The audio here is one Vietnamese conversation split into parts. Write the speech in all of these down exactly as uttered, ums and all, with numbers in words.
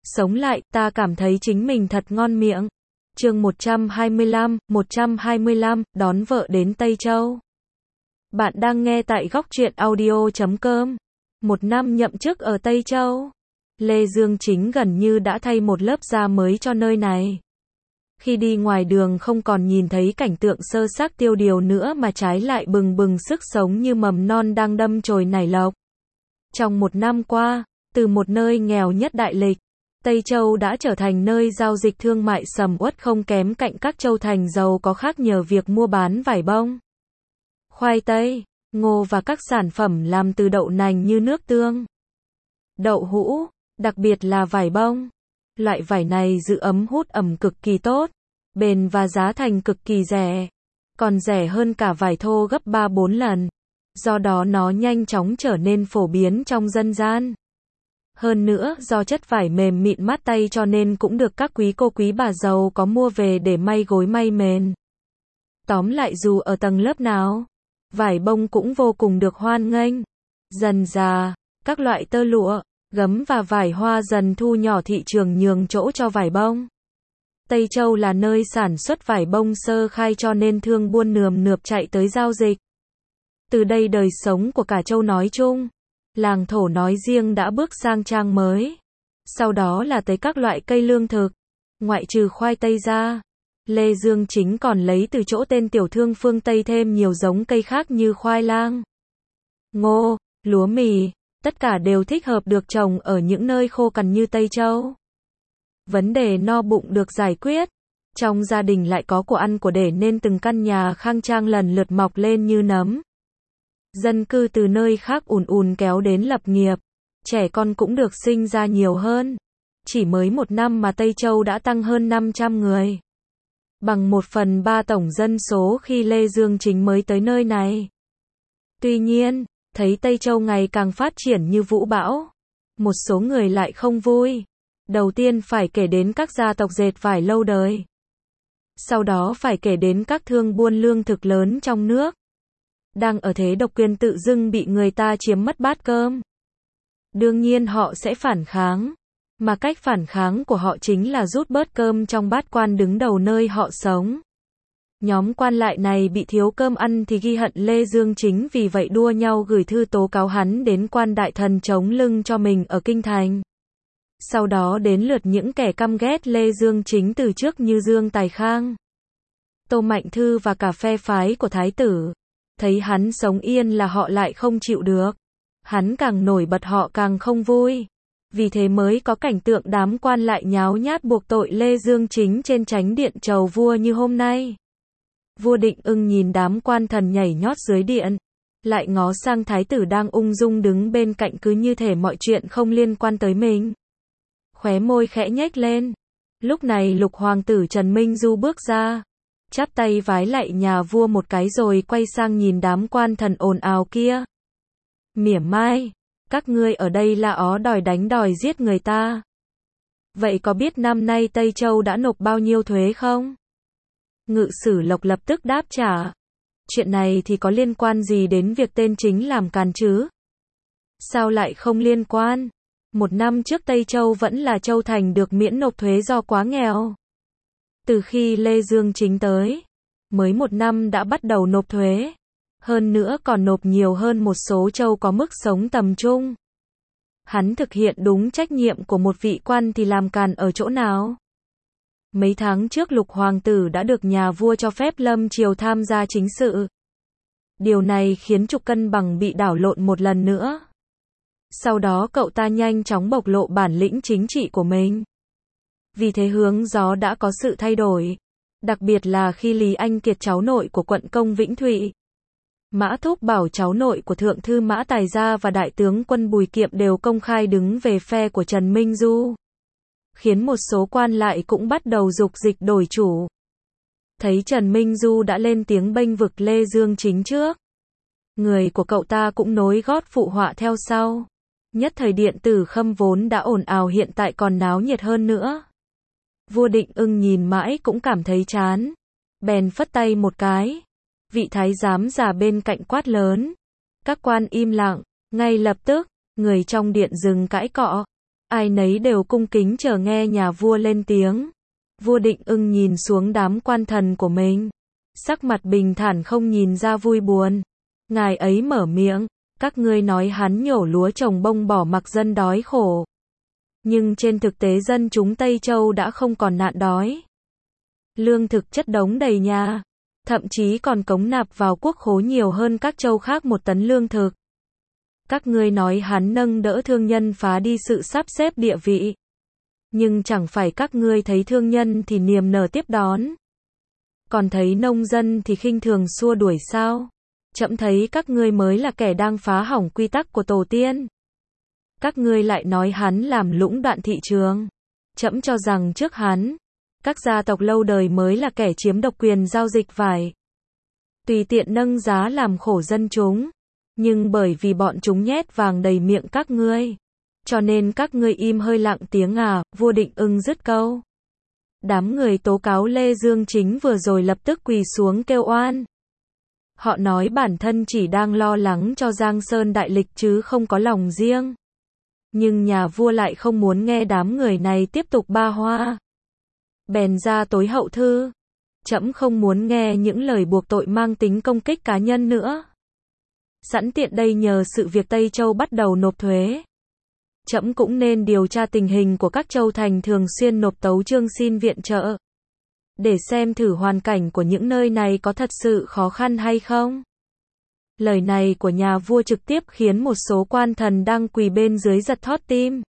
sống lại, ta cảm thấy chính mình thật ngon miệng. Chương một trăm hai mươi lăm, một trăm hai mươi lăm, đón vợ đến Tây Châu. Bạn đang nghe tại góc truyện audio chấm com. Một năm nhậm chức ở Tây Châu, Lê Dương Chính gần như đã thay một lớp da mới cho nơi này. Khi đi ngoài đường không còn nhìn thấy cảnh tượng sơ xác tiêu điều nữa mà trái lại bừng bừng sức sống như mầm non đang đâm chồi nảy lộc. Trong một năm qua, từ một nơi nghèo nhất đại lịch, Tây Châu đã trở thành nơi giao dịch thương mại sầm uất không kém cạnh các châu thành giàu có khác nhờ việc mua bán vải bông, khoai tây, ngô và các sản phẩm làm từ đậu nành như nước tương, đậu hũ, đặc biệt là vải bông. Loại vải này giữ ấm hút ẩm cực kỳ tốt, bền và giá thành cực kỳ rẻ, còn rẻ hơn cả vải thô gấp ba bốn lần. Do đó nó nhanh chóng trở nên phổ biến trong dân gian. Hơn nữa, do chất vải mềm mịn mát tay cho nên cũng được các quý cô quý bà giàu có mua về để may gối may mền. Tóm lại dù ở tầng lớp nào, vải bông cũng vô cùng được hoan nghênh. Dần dà, các loại tơ lụa, gấm và vải hoa dần thu nhỏ thị trường nhường chỗ cho vải bông. Tây Châu là nơi sản xuất vải bông sơ khai cho nên thương buôn nườm nượp chạy tới giao dịch. Từ đây đời sống của cả châu nói chung, làng thổ nói riêng đã bước sang trang mới. Sau đó là tới các loại cây lương thực, ngoại trừ khoai tây ra, Lê Dương Chính còn lấy từ chỗ tên tiểu thương phương Tây thêm nhiều giống cây khác như khoai lang, ngô, lúa mì, tất cả đều thích hợp được trồng ở những nơi khô cằn như Tây Châu. Vấn đề no bụng được giải quyết, trong gia đình lại có của ăn của để nên từng căn nhà khang trang lần lượt mọc lên như nấm. Dân cư từ nơi khác ùn ùn kéo đến lập nghiệp, trẻ con cũng được sinh ra nhiều hơn. Chỉ mới một năm mà Tây Châu đã tăng hơn năm trăm người, bằng một phần ba tổng dân số khi Lê Dương Chính mới tới nơi này. Tuy nhiên, thấy Tây Châu ngày càng phát triển như vũ bão, một số người lại không vui. Đầu tiên phải kể đến các gia tộc dệt vải lâu đời. Sau đó phải kể đến các thương buôn lương thực lớn trong nước, đang ở thế độc quyền tự dưng bị người ta chiếm mất bát cơm. Đương nhiên họ sẽ phản kháng, mà cách phản kháng của họ chính là rút bớt cơm trong bát quan đứng đầu nơi họ sống. Nhóm quan lại này bị thiếu cơm ăn thì ghi hận Lê Dương Chính, vì vậy đua nhau gửi thư tố cáo hắn đến quan đại thần chống lưng cho mình ở kinh thành. Sau đó đến lượt những kẻ căm ghét Lê Dương Chính từ trước như Dương Tài Khang, Tô Mạnh Thư và cả phe phái của thái tử. Thấy hắn sống yên là họ lại không chịu được. Hắn càng nổi bật họ càng không vui. Vì thế mới có cảnh tượng đám quan lại nháo nhát buộc tội Lê Dương Chính trên chánh điện chầu vua như hôm nay. Vua Định Ưng nhìn đám quan thần nhảy nhót dưới điện, lại ngó sang thái tử đang ung dung đứng bên cạnh cứ như thể mọi chuyện không liên quan tới mình. Khóe môi khẽ nhếch lên. Lúc này Lục hoàng tử Trần Minh Du bước ra, chắp tay vái lạy nhà vua một cái rồi quay sang nhìn đám quan thần ồn ào kia. Mỉa mai, các ngươi ở đây là ó đòi đánh đòi giết người ta. Vậy có biết năm nay Tây Châu đã nộp bao nhiêu thuế không? Ngự sử Lộc lập tức đáp trả. Chuyện này thì có liên quan gì đến việc tên Chính làm càn chứ? Sao lại không liên quan? Một năm trước Tây Châu vẫn là châu thành được miễn nộp thuế do quá nghèo. Từ khi Lê Dương Chính tới, mới một năm đã bắt đầu nộp thuế. Hơn nữa còn nộp nhiều hơn một số châu có mức sống tầm trung. Hắn thực hiện đúng trách nhiệm của một vị quan thì làm càn ở chỗ nào? Mấy tháng trước Lục hoàng tử đã được nhà vua cho phép lâm triều tham gia chính sự. Điều này khiến trục cân bằng bị đảo lộn một lần nữa. Sau đó cậu ta nhanh chóng bộc lộ bản lĩnh chính trị của mình. Vì thế hướng gió đã có sự thay đổi. Đặc biệt là khi Lý Anh Kiệt cháu nội của quận công Vĩnh Thụy, Mã Thúc Bảo cháu nội của Thượng thư Mã Tài Gia và Đại tướng quân Bùi Kiệm đều công khai đứng về phe của Trần Minh Du. Khiến một số quan lại cũng bắt đầu dục dịch đổi chủ. Thấy Trần Minh Du đã lên tiếng bênh vực Lê Dương Chính trước, người của cậu ta cũng nối gót phụ họa theo sau. Nhất thời điện tử Khâm vốn đã ồn ào hiện tại còn náo nhiệt hơn nữa. Vua Định Ưng nhìn mãi cũng cảm thấy chán, bèn phất tay một cái. Vị thái giám già bên cạnh quát lớn. Các quan im lặng, ngay lập tức, người trong điện dừng cãi cọ. Ai nấy đều cung kính chờ nghe nhà vua lên tiếng. Vua Định Ưng nhìn xuống đám quan thần của mình. Sắc mặt bình thản không nhìn ra vui buồn. Ngài ấy mở miệng, các ngươi nói hắn nhổ lúa trồng bông bỏ mặc dân đói khổ. Nhưng trên thực tế dân chúng Tây Châu đã không còn nạn đói. Lương thực chất đống đầy nhà. Thậm chí còn cống nạp vào quốc khố nhiều hơn các châu khác một tấn lương thực. Các ngươi nói hắn nâng đỡ thương nhân phá đi sự sắp xếp địa vị. Nhưng chẳng phải các ngươi thấy thương nhân thì niềm nở tiếp đón. Còn thấy nông dân thì khinh thường xua đuổi sao? Trẫm thấy các ngươi mới là kẻ đang phá hỏng quy tắc của tổ tiên. Các ngươi lại nói hắn làm lũng đoạn thị trường. Trẫm cho rằng trước hắn, các gia tộc lâu đời mới là kẻ chiếm độc quyền giao dịch vải. Tùy tiện nâng giá làm khổ dân chúng. Nhưng bởi vì bọn chúng nhét vàng đầy miệng các ngươi. Cho nên các ngươi im hơi lặng tiếng à, vua Định Ưng dứt câu. Đám người tố cáo Lê Dương Chính vừa rồi lập tức quỳ xuống kêu oan. Họ nói bản thân chỉ đang lo lắng cho Giang Sơn đại lịch chứ không có lòng riêng. Nhưng nhà vua lại không muốn nghe đám người này tiếp tục ba hoa. Bèn ra tối hậu thư. Trẫm không muốn nghe những lời buộc tội mang tính công kích cá nhân nữa. Sẵn tiện đây nhờ sự việc Tây Châu bắt đầu nộp thuế. Trẫm cũng nên điều tra tình hình của các châu thành thường xuyên nộp tấu chương xin viện trợ. Để xem thử hoàn cảnh của những nơi này có thật sự khó khăn hay không. Lời này của nhà vua trực tiếp khiến một số quan thần đang quỳ bên dưới giật thót tim.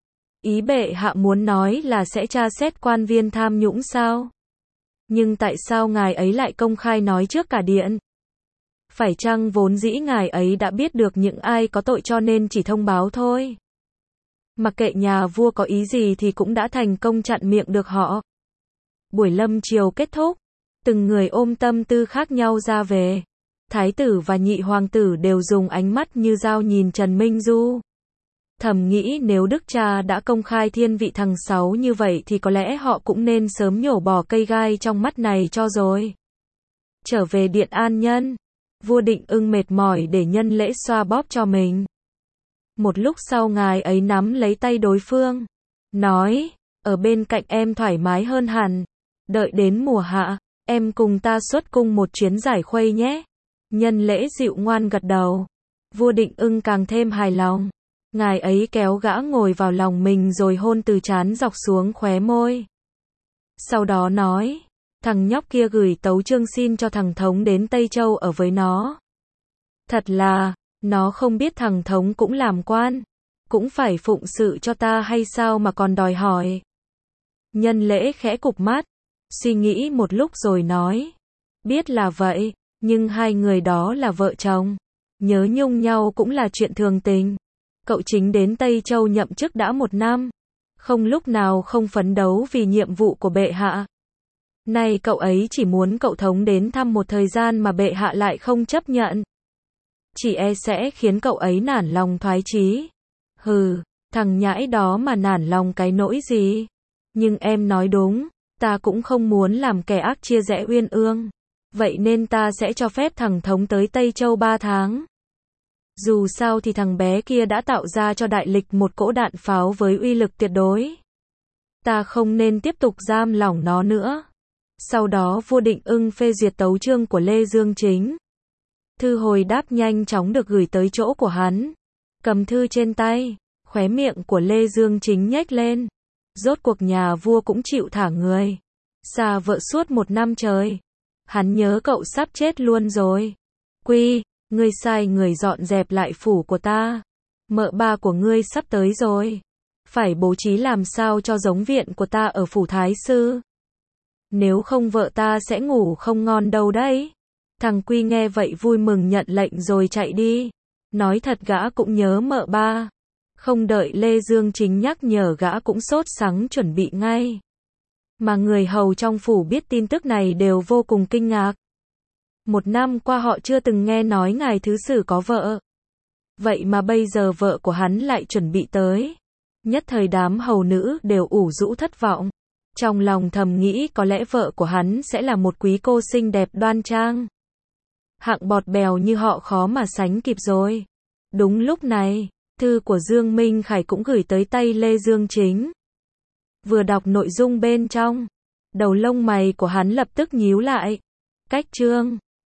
Ý bệ hạ muốn nói là sẽ tra xét quan viên tham nhũng sao? Nhưng tại sao ngài ấy lại công khai nói trước cả điện? Phải chăng vốn dĩ ngài ấy đã biết được những ai có tội cho nên chỉ thông báo thôi? Mặc kệ nhà vua có ý gì thì cũng đã thành công chặn miệng được họ. Buổi lâm chiều kết thúc, từng người ôm tâm tư khác nhau ra về. Thái tử và nhị hoàng tử đều dùng ánh mắt như dao nhìn Trần Minh Du. Thầm nghĩ nếu đức cha đã công khai thiên vị thằng Sáu như vậy thì có lẽ họ cũng nên sớm nhổ bỏ cây gai trong mắt này cho rồi. Trở về điện an nhân, vua Định Ưng mệt mỏi để nhân lễ xoa bóp cho mình. Một lúc sau ngài ấy nắm lấy tay đối phương, nói, ở bên cạnh em thoải mái hơn hẳn, đợi đến mùa hạ, em cùng ta xuất cung một chuyến giải khuây nhé. Nhân lễ dịu ngoan gật đầu, vua Định Ưng càng thêm hài lòng, ngài ấy kéo gã ngồi vào lòng mình rồi hôn từ trán dọc xuống khóe môi. Sau đó nói, thằng nhóc kia gửi tấu chương xin cho thằng Thống đến Tây Châu ở với nó. Thật là, nó không biết thằng Thống cũng làm quan, cũng phải phụng sự cho ta hay sao mà còn đòi hỏi. Nhân lễ khẽ cụp mắt, suy nghĩ một lúc rồi nói, biết là vậy, nhưng hai người đó là vợ chồng, nhớ nhung nhau cũng là chuyện thường tình. Cậu Chính đến Tây Châu nhậm chức đã một năm, không lúc nào không phấn đấu vì nhiệm vụ của bệ hạ. Nay cậu ấy chỉ muốn cậu Thống đến thăm một thời gian mà bệ hạ lại không chấp nhận. Chỉ e sẽ khiến cậu ấy nản lòng thoái chí. Hừ, thằng nhãi đó mà nản lòng cái nỗi gì. Nhưng em nói đúng, ta cũng không muốn làm kẻ ác chia rẽ uyên ương. Vậy nên ta sẽ cho phép thằng Thống tới Tây Châu ba tháng. Dù sao thì thằng bé kia đã tạo ra cho đại lịch một cỗ đạn pháo với uy lực tuyệt đối. Ta không nên tiếp tục giam lỏng nó nữa. Sau đó vua Định Ưng phê duyệt tấu chương của Lê Dương Chính. Thư hồi đáp nhanh chóng được gửi tới chỗ của hắn. Cầm thư trên tay, khóe miệng của Lê Dương Chính nhếch lên. Rốt cuộc nhà vua cũng chịu thả người. Xa vợ suốt một năm trời. Hắn nhớ cậu sắp chết luôn rồi. Quy, ngươi sai người dọn dẹp lại phủ của ta. Mợ ba của ngươi sắp tới rồi. Phải bố trí làm sao cho giống viện của ta ở phủ Thái Sư. Nếu không vợ ta sẽ ngủ không ngon đâu đấy. Thằng Quy nghe vậy vui mừng nhận lệnh rồi chạy đi. Nói thật gã cũng nhớ mợ ba. Không đợi Lê Dương Chính nhắc nhở gã cũng sốt sắng chuẩn bị ngay. Mà người hầu trong phủ biết tin tức này đều vô cùng kinh ngạc. Một năm qua họ chưa từng nghe nói ngài thứ sử có vợ. Vậy mà bây giờ vợ của hắn lại chuẩn bị tới. Nhất thời đám hầu nữ đều ủ rũ thất vọng. Trong lòng thầm nghĩ có lẽ vợ của hắn sẽ là một quý cô xinh đẹp đoan trang. Hạng bọt bèo như họ khó mà sánh kịp rồi. Đúng lúc này, Thư của Dương Minh Khải cũng gửi tới tay Lê Dương Chính. Vừa đọc nội dung bên trong, đầu lông mày của hắn lập tức nhíu lại. Cách chương